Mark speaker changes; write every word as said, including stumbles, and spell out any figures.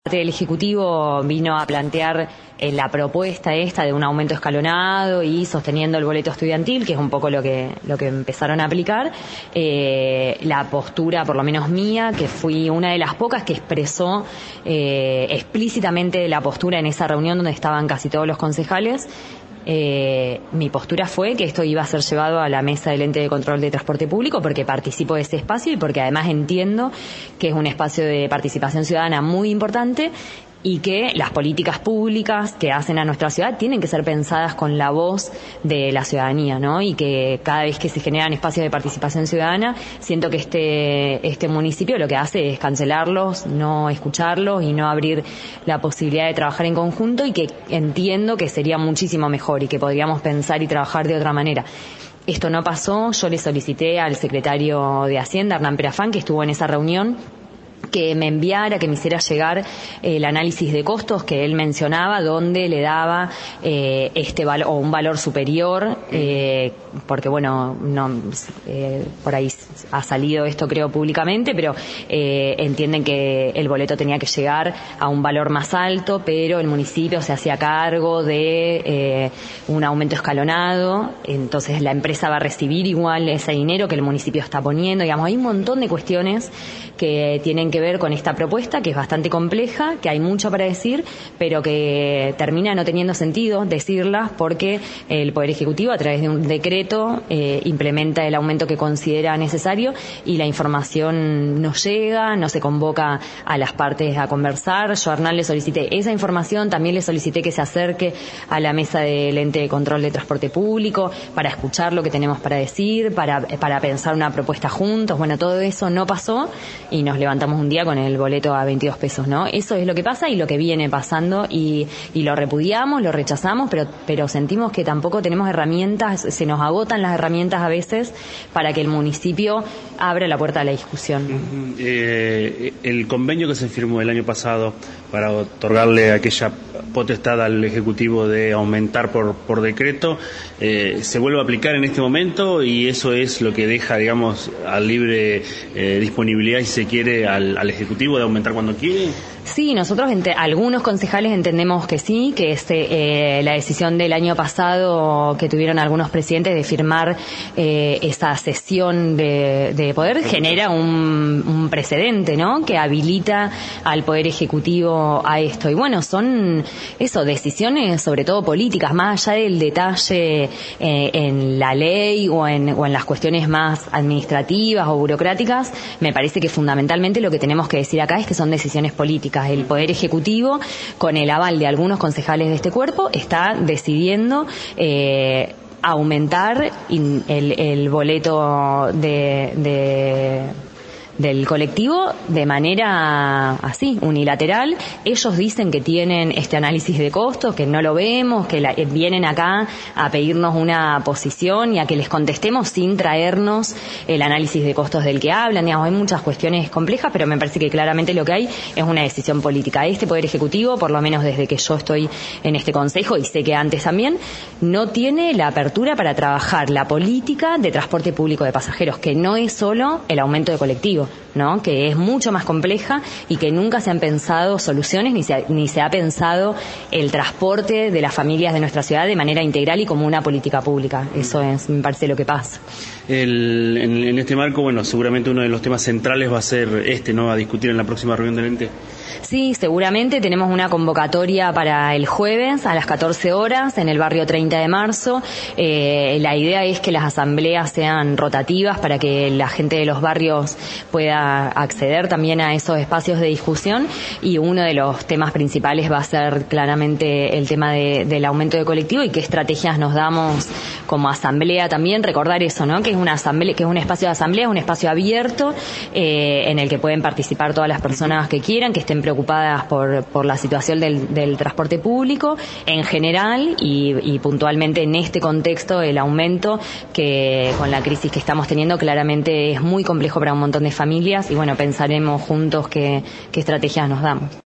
Speaker 1: El Ejecutivo vino a plantear eh, la propuesta esta de un aumento escalonado y sosteniendo el boleto estudiantil, que es un poco lo que lo que empezaron a aplicar. Eh, la postura, por lo menos mía, que fui una de las pocas que expresó eh, explícitamente la postura en esa reunión donde estaban casi todos los concejales. Eh, mi postura fue que esto iba a ser llevado a la mesa del ente de control de transporte público porque participo de ese espacio y porque además entiendo que es un espacio de participación ciudadana muy importante y que las políticas públicas que hacen a nuestra ciudad tienen que ser pensadas con la voz de la ciudadanía, ¿no? Y que cada vez que se generan espacios de participación ciudadana, siento que este este municipio lo que hace es cancelarlos, no escucharlos y no abrir la posibilidad de trabajar en conjunto, y que entiendo que sería muchísimo mejor y que podríamos pensar y trabajar de otra manera. Esto no pasó. Yo le solicité al secretario de Hacienda, Hernán Perafán, que estuvo en esa reunión, que me enviara, que me hiciera llegar eh, el análisis de costos que él mencionaba, donde le daba eh, este valor o un valor superior, eh, porque bueno, no eh, por ahí ha salido esto creo públicamente, pero eh, entienden que el boleto tenía que llegar a un valor más alto, pero el municipio se hacía cargo de eh, un aumento escalonado, entonces la empresa va a recibir igual ese dinero que el municipio está poniendo. Digamos, hay un montón de cuestiones que tienen que ver con esta propuesta, que es bastante compleja, que hay mucho para decir, pero que termina no teniendo sentido decirlas porque el Poder Ejecutivo, a través de un decreto, eh, implementa el aumento que considera necesario y la información no llega, no se convoca a las partes a conversar. Yo a Hernán le solicité esa información, también le solicité que se acerque a la mesa del ente de control de transporte público para escuchar lo que tenemos para decir, para, para pensar una propuesta juntos. Bueno, todo eso no pasó y nos levantamos un día con el boleto a veintidós pesos, ¿no? Eso es lo que pasa y lo que viene pasando, y, y lo repudiamos, lo rechazamos, pero, pero sentimos que tampoco tenemos herramientas, se nos agotan las herramientas a veces para que el municipio abra la puerta a la discusión.
Speaker 2: Uh-huh. Eh, el convenio que se firmó el año pasado para otorgarle aquella potestad al Ejecutivo de aumentar por, por decreto, eh, se vuelve a aplicar en este momento, y eso es lo que deja, digamos, a libre eh, disponibilidad, si se quiere, al, al Ejecutivo de aumentar cuando quiere.
Speaker 1: Sí, nosotros, ente, algunos concejales entendemos que sí, que es eh, la decisión del año pasado que tuvieron algunos presidentes de firmar eh, esa cesión de, de poder genera un, un precedente, ¿no? Que habilita al Poder Ejecutivo a esto. Y bueno, son eso, decisiones sobre todo políticas, más allá del detalle eh, en la ley o en, o en las cuestiones más administrativas o burocráticas. Me parece que fundamentalmente lo que tenemos que decir acá es que son decisiones políticas. El Poder Ejecutivo, con el aval de algunos concejales de este cuerpo, está decidiendo eh, aumentar in, el, el boleto de, de del colectivo de manera así, unilateral. Ellos dicen que tienen este análisis de costos, que no lo vemos, que la, vienen acá a pedirnos una posición y a que les contestemos sin traernos el análisis de costos del que hablan. Digamos, hay muchas cuestiones complejas, pero me parece que claramente lo que hay es una decisión política. Este Poder Ejecutivo, por lo menos desde que yo estoy en este consejo, y sé que antes también, no tiene la apertura para trabajar la política de transporte público de pasajeros, que no es solo el aumento de colectivo, ¿no? Que es mucho más compleja y que nunca se han pensado soluciones ni se ha, ni se ha pensado el transporte de las familias de nuestra ciudad de manera integral y como una política pública. Eso es, me parece, lo que pasa.
Speaker 2: El, en, en este marco, bueno, seguramente uno de los temas centrales va a ser este, ¿no? A discutir en la próxima reunión del ente.
Speaker 1: Sí, seguramente tenemos una convocatoria para el jueves a las catorce horas en el barrio treinta de marzo. Eh, la idea es que las asambleas sean rotativas para que la gente de los barrios pueda acceder también a esos espacios de discusión, y uno de los temas principales va a ser claramente el tema de, del aumento de colectivo y qué estrategias nos damos como asamblea también. Recordar eso, ¿no? Que es una asamblea, que es un espacio de asamblea, es un espacio abierto eh, en el que pueden participar todas las personas que quieran, que estén preocupadas por, por la situación del, del transporte público en general y, y puntualmente en este contexto el aumento que con la crisis que estamos teniendo claramente es muy complejo para un montón de familias, y bueno, pensaremos juntos qué, qué estrategias nos damos.